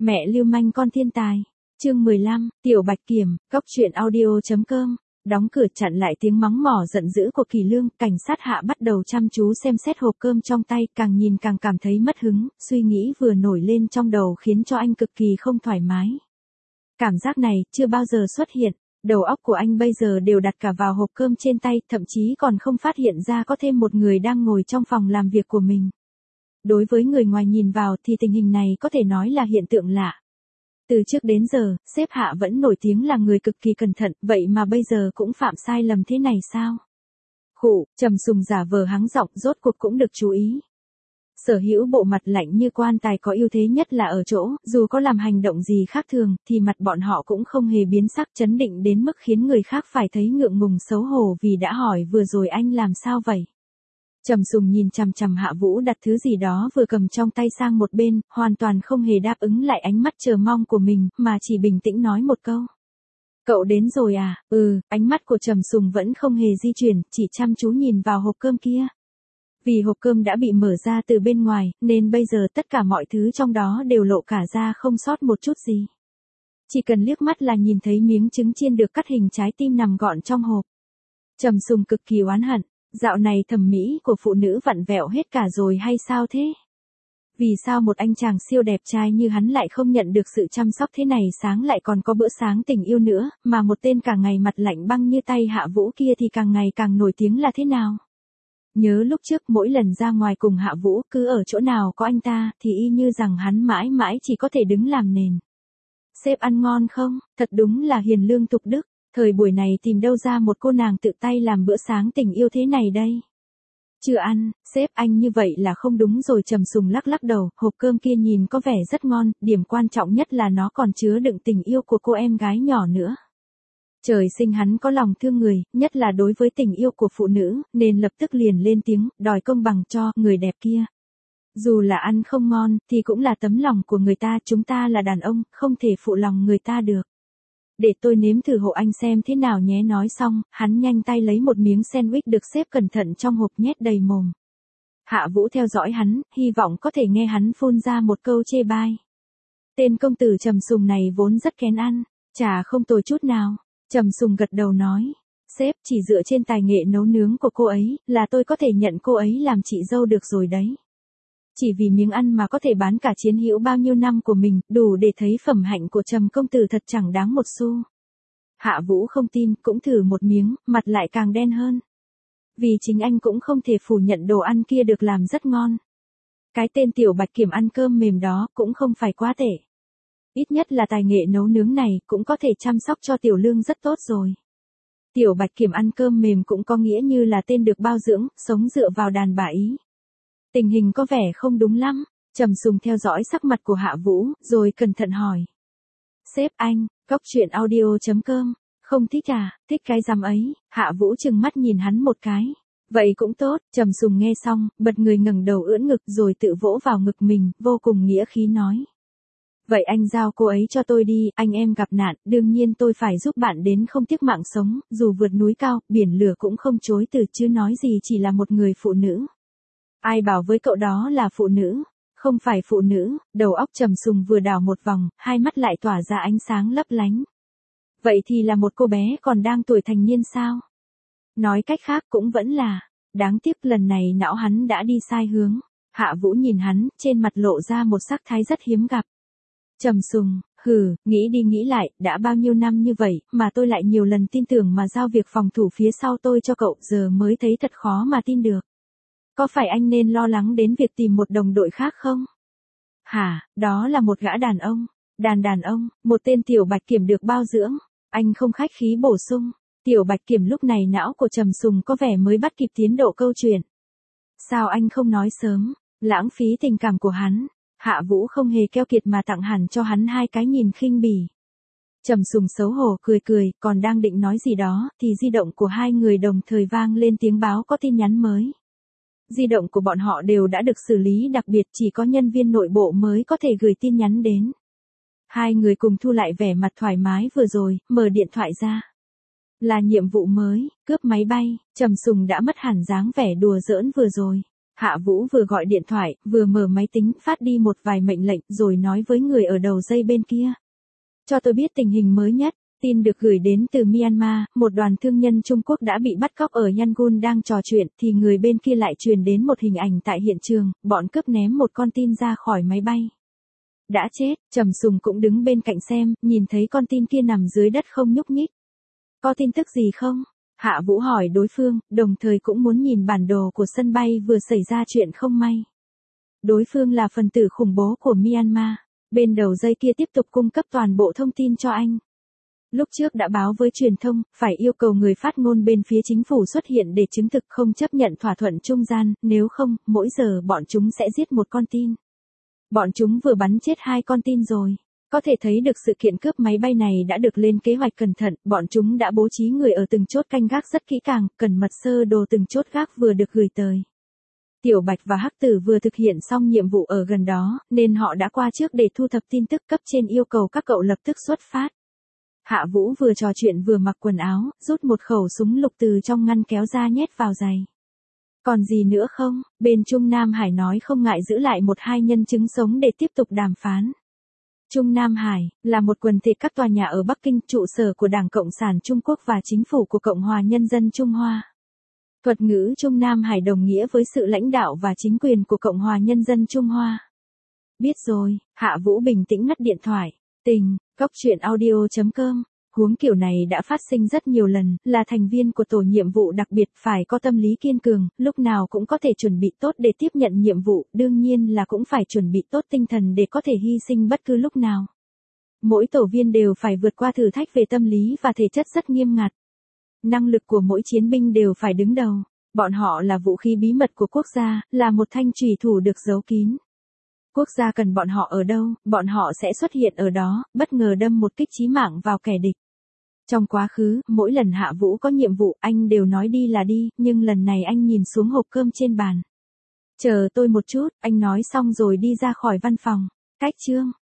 Mẹ lưu manh con thiên tài. Chương 15, Tiểu Bạch Kiểm, Cóc truyện audio.com. Đóng cửa chặn lại tiếng mắng mỏ giận dữ của Kỳ Lương, cảnh sát Hạ bắt đầu chăm chú xem xét hộp cơm trong tay, càng nhìn càng cảm thấy mất hứng, suy nghĩ vừa nổi lên trong đầu khiến cho anh cực kỳ không thoải mái. Cảm giác này chưa bao giờ xuất hiện, đầu óc của anh bây giờ đều đặt cả vào hộp cơm trên tay, thậm chí còn không phát hiện ra có thêm một người đang ngồi trong phòng làm việc của mình. Đối với người ngoài nhìn vào thì tình hình này có thể nói là hiện tượng lạ. Từ trước đến giờ, sếp Hạ vẫn nổi tiếng là người cực kỳ cẩn thận, vậy mà bây giờ cũng phạm sai lầm thế này sao? Khụ, Trầm Sùng giả vờ hắng giọng, rốt cuộc cũng được chú ý. Sở hữu bộ mặt lạnh như quan tài có ưu thế nhất là ở chỗ, dù có làm hành động gì khác thường, thì mặt bọn họ cũng không hề biến sắc, chấn định đến mức khiến người khác phải thấy ngượng ngùng xấu hổ vì đã hỏi vừa rồi anh làm sao vậy? Trầm Sùng nhìn chằm chằm Hạ Vũ đặt thứ gì đó vừa cầm trong tay sang một bên, hoàn toàn không hề đáp ứng lại ánh mắt chờ mong của mình, mà chỉ bình tĩnh nói một câu. Cậu đến rồi à? Ánh mắt của Trầm Sùng vẫn không hề di chuyển, chỉ chăm chú nhìn vào hộp cơm kia. Vì hộp cơm đã bị mở ra từ bên ngoài, nên bây giờ tất cả mọi thứ trong đó đều lộ cả ra không sót một chút gì. Chỉ cần liếc mắt là nhìn thấy miếng trứng chiên được cắt hình trái tim nằm gọn trong hộp. Trầm Sùng cực kỳ oán hận. Dạo này thẩm mỹ của phụ nữ vặn vẹo hết cả rồi hay sao thế? Vì sao một anh chàng siêu đẹp trai như hắn lại không nhận được sự chăm sóc thế này, sáng lại còn có bữa sáng tình yêu nữa, mà một tên cả ngày mặt lạnh băng như tay Hạ Vũ kia thì càng ngày càng nổi tiếng là thế nào? Nhớ lúc trước mỗi lần ra ngoài cùng Hạ Vũ, cứ ở chỗ nào có anh ta thì y như rằng hắn mãi mãi chỉ có thể đứng làm nền. Sếp ăn ngon không? Thật đúng là hiền lương tục đức. Thời buổi này tìm đâu ra một cô nàng tự tay làm bữa sáng tình yêu thế này đây? Chưa ăn, sếp anh như vậy là không đúng rồi. Trầm Sùng lắc lắc đầu, hộp cơm kia nhìn có vẻ rất ngon, điểm quan trọng nhất là nó còn chứa đựng tình yêu của cô em gái nhỏ nữa. Trời sinh hắn có lòng thương người, nhất là đối với tình yêu của phụ nữ, nên lập tức liền lên tiếng, đòi công bằng cho người đẹp kia. Dù là ăn không ngon, thì cũng là tấm lòng của người ta, chúng ta là đàn ông, không thể phụ lòng người ta được. Để tôi nếm thử hộ anh xem thế nào nhé. Nói xong, hắn nhanh tay lấy một miếng sandwich được xếp cẩn thận trong hộp nhét đầy mồm. Hạ Vũ theo dõi hắn, hy vọng có thể nghe hắn phun ra một câu chê bai. Tên công tử Trầm Sùng này vốn rất kén ăn, chả không tồi chút nào. Trầm Sùng gật đầu nói, sếp, chỉ dựa trên tài nghệ nấu nướng của cô ấy, là tôi có thể nhận cô ấy làm chị dâu được rồi đấy. Chỉ vì miếng ăn mà có thể bán cả chiến hữu bao nhiêu năm của mình, đủ để thấy phẩm hạnh của Trầm công tử thật chẳng đáng một xu. Hạ Vũ không tin, cũng thử một miếng, mặt lại càng đen hơn. Vì chính anh cũng không thể phủ nhận đồ ăn kia được làm rất ngon. Cái tên Tiểu Bạch Kiểm ăn cơm mềm đó cũng không phải quá tệ. Ít nhất là tài nghệ nấu nướng này cũng có thể chăm sóc cho Tiểu Lương rất tốt rồi. Tiểu Bạch Kiểm ăn cơm mềm cũng có nghĩa như là tên được bao dưỡng, sống dựa vào đàn bà ý. Tình hình có vẻ không đúng lắm. Trầm Sùng theo dõi sắc mặt của Hạ Vũ, rồi cẩn thận hỏi. Sếp anh, Cóc truyện audio.com, không thích à? Thích cái rắm ấy. Hạ Vũ trừng mắt nhìn hắn một cái. Vậy cũng tốt. Trầm Sùng nghe xong, bật người ngẩng đầu ưỡn ngực rồi tự vỗ vào ngực mình, vô cùng nghĩa khí nói. Vậy anh giao cô ấy cho tôi đi, anh em gặp nạn, đương nhiên tôi phải giúp bạn đến không tiếc mạng sống, dù vượt núi cao, biển lửa cũng không chối từ, chứ nói gì chỉ là một người phụ nữ. Ai bảo với cậu đó là phụ nữ? Không phải phụ nữ. Đầu óc Trầm Sùng vừa đảo một vòng, hai mắt lại tỏa ra ánh sáng lấp lánh. Vậy thì là một cô bé còn đang tuổi thành niên sao? Nói cách khác cũng vẫn là. Đáng tiếc lần này não hắn đã đi sai hướng. Hạ Vũ nhìn hắn, trên mặt lộ ra một sắc thái rất hiếm gặp. Trầm Sùng, nghĩ đi nghĩ lại, đã bao nhiêu năm như vậy, mà tôi lại nhiều lần tin tưởng mà giao việc phòng thủ phía sau tôi cho cậu, giờ mới thấy thật khó mà tin được. Có phải anh nên lo lắng đến việc tìm một đồng đội khác không? Hả, đó là một gã đàn ông. Đàn ông, một tên Tiểu Bạch Kiểm được bao dưỡng. Anh không khách khí bổ sung. Tiểu Bạch Kiểm lúc này não của Trầm Sùng có vẻ mới bắt kịp tiến độ câu chuyện. Sao anh không nói sớm? Lãng phí tình cảm của hắn. Hạ Vũ không hề keo kiệt mà tặng hẳn cho hắn hai cái nhìn khinh bỉ. Trầm Sùng xấu hổ cười, còn đang định nói gì đó, thì di động của hai người đồng thời vang lên tiếng báo có tin nhắn mới. Di động của bọn họ đều đã được xử lý đặc biệt, chỉ có nhân viên nội bộ mới có thể gửi tin nhắn đến. Hai người cùng thu lại vẻ mặt thoải mái vừa rồi, mở điện thoại ra. Là nhiệm vụ mới, cướp máy bay. Trầm Sùng đã mất hẳn dáng vẻ đùa giỡn vừa rồi. Hạ Vũ vừa gọi điện thoại, vừa mở máy tính, phát đi một vài mệnh lệnh, rồi nói với người ở đầu dây bên kia. Cho tôi biết tình hình mới nhất. Tin được gửi đến từ Myanmar, một đoàn thương nhân Trung Quốc đã bị bắt cóc ở Yangon đang trò chuyện, thì người bên kia lại truyền đến một hình ảnh tại hiện trường, bọn cướp ném một con tin ra khỏi máy bay. Đã chết, Trầm Sùng cũng đứng bên cạnh xem, nhìn thấy con tin kia nằm dưới đất không nhúc nhích. Có tin tức gì không? Hạ Vũ hỏi đối phương, đồng thời cũng muốn nhìn bản đồ của sân bay vừa xảy ra chuyện không may. Đối phương là phần tử khủng bố của Myanmar. Bên đầu dây kia tiếp tục cung cấp toàn bộ thông tin cho anh. Lúc trước đã báo với truyền thông, phải yêu cầu người phát ngôn bên phía chính phủ xuất hiện để chứng thực không chấp nhận thỏa thuận trung gian, nếu không, mỗi giờ bọn chúng sẽ giết một con tin. Bọn chúng vừa bắn chết 2 con tin rồi. Có thể thấy được sự kiện cướp máy bay này đã được lên kế hoạch cẩn thận, bọn chúng đã bố trí người ở từng chốt canh gác rất kỹ càng, cần mật sơ đồ từng chốt gác vừa được gửi tới. Tiểu Bạch và Hắc Tử vừa thực hiện xong nhiệm vụ ở gần đó, nên họ đã qua trước để thu thập tin tức, cấp trên yêu cầu các cậu lập tức xuất phát. Hạ Vũ vừa trò chuyện vừa mặc quần áo, rút một khẩu súng lục từ trong ngăn kéo ra nhét vào giày. Còn gì nữa không? Bên Trung Nam Hải nói không ngại giữ lại 1-2 nhân chứng sống để tiếp tục đàm phán. Trung Nam Hải là một quần thể các tòa nhà ở Bắc Kinh, trụ sở của Đảng Cộng sản Trung Quốc và chính phủ của Cộng hòa Nhân dân Trung Hoa. Thuật ngữ Trung Nam Hải đồng nghĩa với sự lãnh đạo và chính quyền của Cộng hòa Nhân dân Trung Hoa. Biết rồi, Hạ Vũ bình tĩnh ngắt điện thoại. Tình, coctruyện.audio.com. Huống kiểu này đã phát sinh rất nhiều lần, là thành viên của tổ nhiệm vụ đặc biệt phải có tâm lý kiên cường, lúc nào cũng có thể chuẩn bị tốt để tiếp nhận nhiệm vụ, đương nhiên là cũng phải chuẩn bị tốt tinh thần để có thể hy sinh bất cứ lúc nào. Mỗi tổ viên đều phải vượt qua thử thách về tâm lý và thể chất rất nghiêm ngặt. Năng lực của mỗi chiến binh đều phải đứng đầu. Bọn họ là vũ khí bí mật của quốc gia, là một thanh chùy thủ được giấu kín. Quốc gia cần bọn họ ở đâu, bọn họ sẽ xuất hiện ở đó, bất ngờ đâm một kích chí mạng vào kẻ địch. Trong quá khứ, mỗi lần Hạ Vũ có nhiệm vụ, anh đều nói đi là đi, nhưng lần này anh nhìn xuống hộp cơm trên bàn. Chờ tôi một chút, anh nói xong rồi đi ra khỏi văn phòng. Cách chương